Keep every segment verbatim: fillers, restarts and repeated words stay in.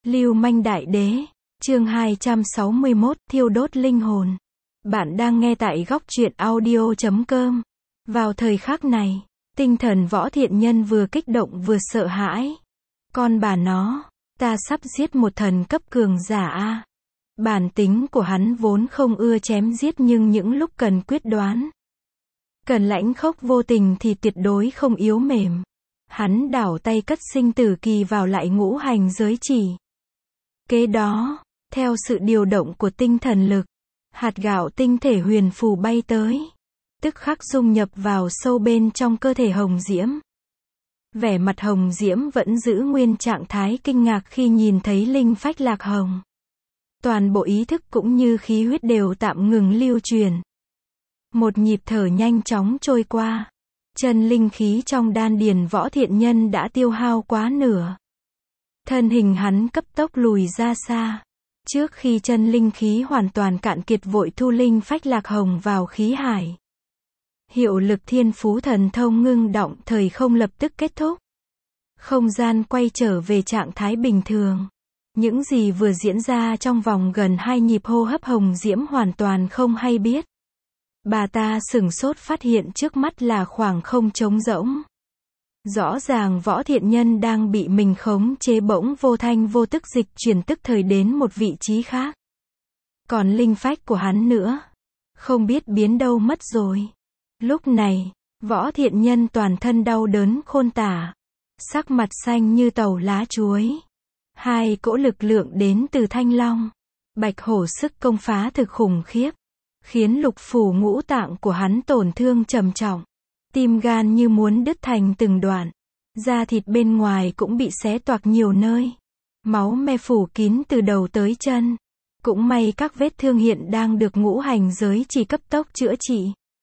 Lưu manh đại đế, chương hai trăm sáu mươi mốt, thiêu đốt linh hồn. Bạn đang nghe tại góc truyện audio chấm com. Vào thời khắc này, tinh thần Võ Thiện Nhân vừa kích động vừa sợ hãi. Con bà nó, ta sắp giết một thần cấp cường giả a. Bản tính của hắn vốn không ưa chém giết, nhưng những lúc cần quyết đoán, cần lãnh khốc vô tình thì tuyệt đối không yếu mềm. Hắn đảo tay cất sinh tử kỳ vào lại ngũ hành giới chỉ. Kế đó, theo sự điều động của tinh thần lực, hạt gạo tinh thể huyền phù bay tới, tức khắc dung nhập vào sâu bên trong cơ thể Hồng Diễm. Vẻ mặt Hồng Diễm vẫn giữ nguyên trạng thái kinh ngạc khi nhìn thấy linh phách lạc hồng. Toàn bộ ý thức cũng như khí huyết đều tạm ngừng lưu truyền. Một nhịp thở nhanh chóng trôi qua. Chân linh khí trong đan điền Võ Thiện Nhân đã tiêu hao quá nửa. Thân hình hắn cấp tốc lùi ra xa. Trước khi chân linh khí hoàn toàn cạn kiệt, vội thu linh phách lạc hồng vào khí hải. Hiệu lực thiên phú thần thông ngưng động, thời không lập tức kết thúc. Không gian quay trở về trạng thái bình thường. Những gì vừa diễn ra trong vòng gần hai nhịp hô hấp, Hồng Diễm hoàn toàn không hay biết. Bà ta sửng sốt phát hiện trước mắt là khoảng không trống rỗng. Rõ ràng Võ Thiện Nhân đang bị mình khống chế, bỗng vô thanh vô tức dịch chuyển tức thời đến một vị trí khác. Còn linh phách của hắn nữa, không biết biến đâu mất rồi. Lúc này, Võ Thiện Nhân toàn thân đau đớn khôn tả, sắc mặt xanh như tàu lá chuối. Hai cỗ lực lượng đến từ Thanh Long, Bạch Hổ sức công phá thực khủng khiếp, khiến lục phủ ngũ tạng của hắn tổn thương trầm trọng. Tim gan như muốn đứt thành từng đoạn, da thịt bên ngoài cũng bị xé toạc nhiều nơi. Máu me phủ kín từ đầu tới chân. Cũng may các vết thương hiện đang được ngũ hành giới chỉ cấp tốc chữa trị,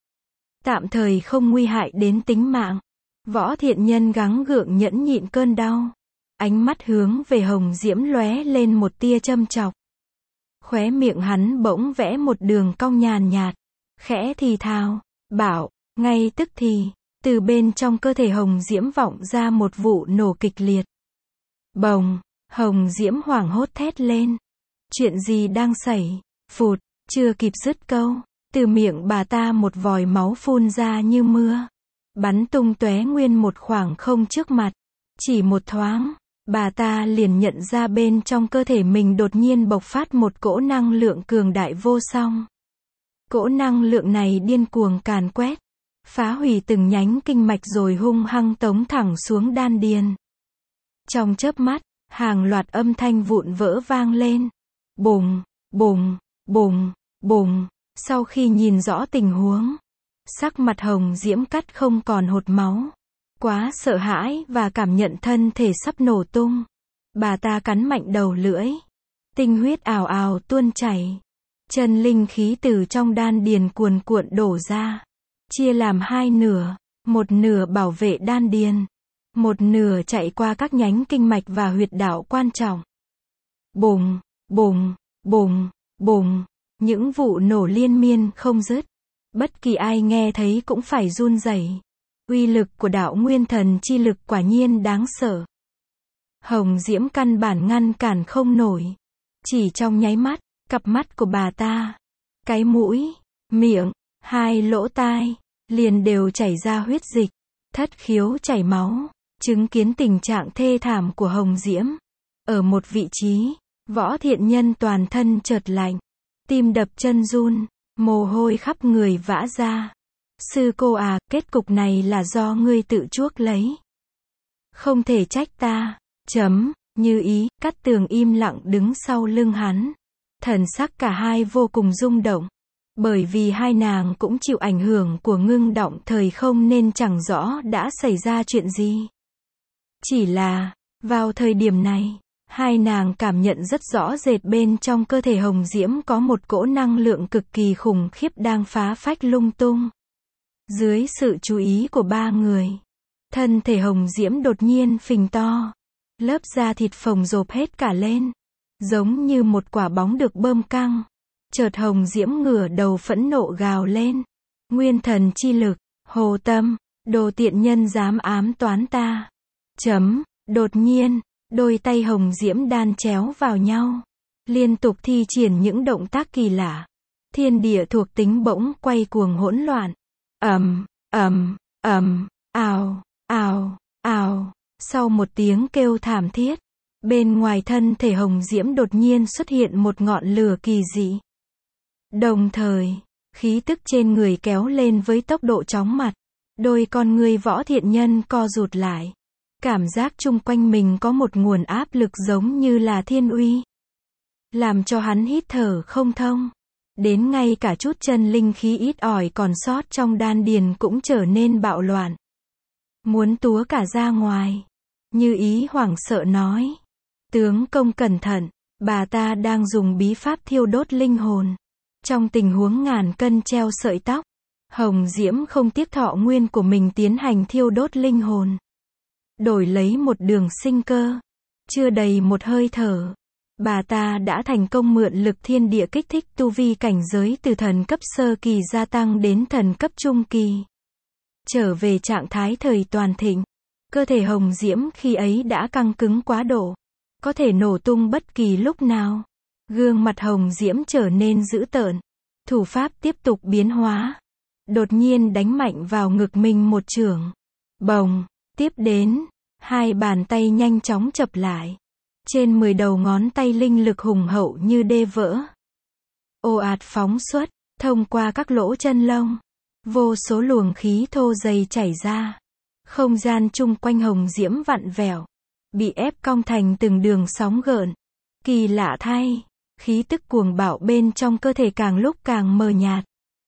tạm thời không nguy hại đến tính mạng. Võ Thiện Nhân gắng gượng nhẫn nhịn cơn đau. Ánh mắt hướng về Hồng Diễm lóe lên một tia châm chọc. Khóe miệng hắn bỗng vẽ một đường cong nhàn nhạt, khẽ thì thào, bảo. Ngay tức thì, từ bên trong cơ thể Hồng Diễm vọng ra một vụ nổ kịch liệt. Bồng, Hồng Diễm hoảng hốt thét lên. Chuyện gì đang xảy? Phụt, chưa kịp dứt câu, từ miệng bà ta một vòi máu phun ra như mưa, bắn tung tóe nguyên một khoảng không trước mặt. Chỉ một thoáng, bà ta liền nhận ra bên trong cơ thể mình đột nhiên bộc phát một cỗ năng lượng cường đại vô song. Cỗ năng lượng này điên cuồng càn quét, phá hủy từng nhánh kinh mạch rồi hung hăng tống thẳng xuống đan điền. Trong chớp mắt, hàng loạt âm thanh vụn vỡ vang lên. Bùng, bùng, bùng, bùng. Sau khi nhìn rõ tình huống, sắc mặt Hồng Diễm cắt không còn hột máu. Quá sợ hãi và cảm nhận thân thể sắp nổ tung, bà ta cắn mạnh đầu lưỡi. Tinh huyết ào ào tuôn chảy. Chân linh khí từ trong đan điền cuồn cuộn đổ ra, chia làm hai nửa, một nửa bảo vệ đan điền, một nửa chạy qua các nhánh kinh mạch và huyệt đạo quan trọng. Bùng, bùng, bùng, bùng, những vụ nổ liên miên không dứt. Bất kỳ ai nghe thấy cũng phải run rẩy. Uy lực của đạo nguyên thần chi lực quả nhiên đáng sợ. Hồng Diễm căn bản ngăn cản không nổi. Chỉ trong nháy mắt, cặp mắt của bà ta, cái mũi, miệng, hai lỗ tai, liền đều chảy ra huyết dịch, thất khiếu chảy máu. Chứng kiến tình trạng thê thảm của Hồng Diễm, ở một vị trí, Võ Thiện Nhân toàn thân chợt lạnh, tim đập chân run, mồ hôi khắp người vã ra. Sư cô à, kết cục này là do ngươi tự chuốc lấy. Không thể trách ta. Chấm, Như Ý, Cát Tường im lặng đứng sau lưng hắn. Thần sắc cả hai vô cùng rung động. Bởi vì hai nàng cũng chịu ảnh hưởng của ngưng động thời không nên chẳng rõ đã xảy ra chuyện gì. Chỉ là, vào thời điểm này, hai nàng cảm nhận rất rõ rệt bên trong cơ thể Hồng Diễm có một cỗ năng lượng cực kỳ khủng khiếp đang phá phách lung tung. Dưới sự chú ý của ba người, thân thể Hồng Diễm đột nhiên phình to. Lớp da thịt phồng rộp hết cả lên, giống như một quả bóng được bơm căng. Chợt Hồng Diễm ngửa đầu phẫn nộ gào lên. Nguyên thần chi lực, Hồ Tâm, đồ tiện nhân dám ám toán ta. Chấm, đột nhiên, Đôi tay hồng diễm đan chéo vào nhau, liên tục thi triển những động tác kỳ lạ. Thiên địa thuộc tính bỗng quay cuồng hỗn loạn. Ầm, ầm, ầm, ào, ào, ào. Sau một tiếng kêu thảm thiết, bên ngoài thân thể hồng diễm đột nhiên xuất hiện một ngọn lửa kỳ dị. Đồng thời, khí tức trên người kéo lên với tốc độ chóng mặt. Đôi con ngươi Võ Thiện Nhân co rụt lại. Cảm giác chung quanh mình có một nguồn áp lực giống như là thiên uy, làm cho hắn hít thở không thông. Đến ngay cả chút chân linh khí ít ỏi còn sót trong đan điền cũng trở nên bạo loạn, muốn túa cả ra ngoài. Như Ý hoảng sợ nói: tướng công cẩn thận, bà ta đang dùng bí pháp thiêu đốt linh hồn. Trong tình huống ngàn cân treo sợi tóc, hồng diễm không tiếc thọ nguyên của mình tiến hành thiêu đốt linh hồn, đổi lấy một đường sinh cơ. Chưa đầy một hơi thở, bà ta đã thành công mượn lực thiên địa kích thích tu vi cảnh giới từ thần cấp sơ kỳ gia tăng đến thần cấp trung kỳ, trở về trạng thái thời toàn thịnh. Cơ thể hồng diễm khi ấy đã căng cứng quá độ, có thể nổ tung bất kỳ lúc nào. Gương mặt hồng diễm trở nên dữ tợn, thủ pháp tiếp tục biến hóa. Đột nhiên đánh mạnh vào ngực mình một chưởng. Bồng, tiếp đến, hai bàn tay nhanh chóng chập lại. Trên mười đầu ngón tay linh lực hùng hậu như đê vỡ, ồ ạt phóng xuất, thông qua các lỗ chân lông. Vô số luồng khí thô dày chảy ra. Không gian chung quanh hồng diễm vặn vẹo, bị ép cong thành từng đường sóng gợn. Kỳ lạ thay, khí tức cuồng bạo bên trong cơ thể càng lúc càng mờ nhạt.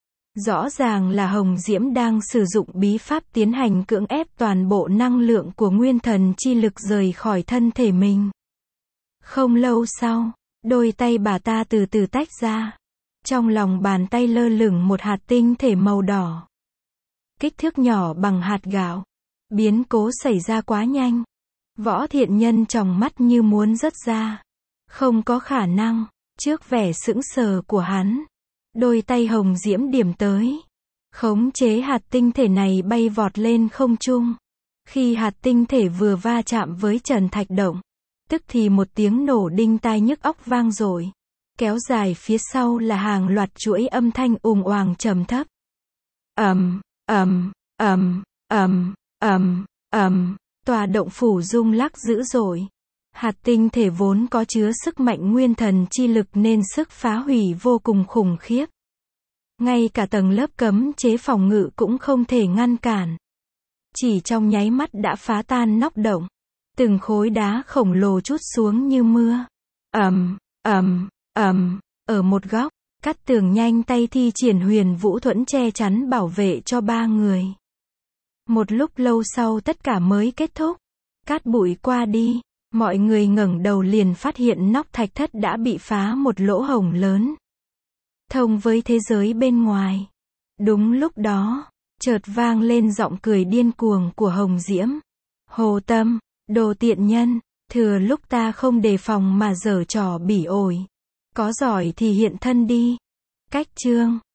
Rõ ràng là hồng diễm đang sử dụng bí pháp tiến hành cưỡng ép toàn bộ năng lượng của nguyên thần chi lực rời khỏi thân thể mình. Không lâu sau, đôi tay bà ta từ từ tách ra. Trong lòng bàn tay lơ lửng một hạt tinh thể màu đỏ, kích thước nhỏ bằng hạt gạo. Biến cố xảy ra quá nhanh. Võ Thiện Nhân tròng mắt như muốn rớt ra. Không có khả năng. Trước vẻ sững sờ của hắn, đôi tay hồng diễm điểm tới, khống chế hạt tinh thể này bay vọt lên không trung. Khi hạt tinh thể vừa va chạm với trần thạch động, tức thì một tiếng nổ đinh tai nhức óc vang dội. Kéo dài phía sau là hàng loạt chuỗi âm thanh ùng oàng trầm thấp. Ầm, ầm, ầm, ầm, ầm, ầm, tòa động phủ rung lắc dữ dội. Hạt tinh thể vốn có chứa sức mạnh nguyên thần chi lực nên sức phá hủy vô cùng khủng khiếp. Ngay cả tầng lớp cấm chế phòng ngự cũng không thể ngăn cản. Chỉ trong nháy mắt đã phá tan nóc động. Từng khối đá khổng lồ trút xuống như mưa. Ầm, ầm, ầm, ở một góc, Cát Tường nhanh tay thi triển huyền vũ thuẫn che chắn bảo vệ cho ba người. Một lúc lâu sau tất cả mới kết thúc. Cát bụi qua đi, mọi người ngẩng đầu liền phát hiện nóc thạch thất đã bị phá một lỗ hổng lớn, thông với thế giới bên ngoài. Đúng lúc đó, chợt vang lên giọng cười điên cuồng của Hồng Diễm. Hồ Tâm, đồ tiện nhân, thừa lúc ta không đề phòng mà giở trò bỉ ổi. Có giỏi thì hiện thân đi. Cách chương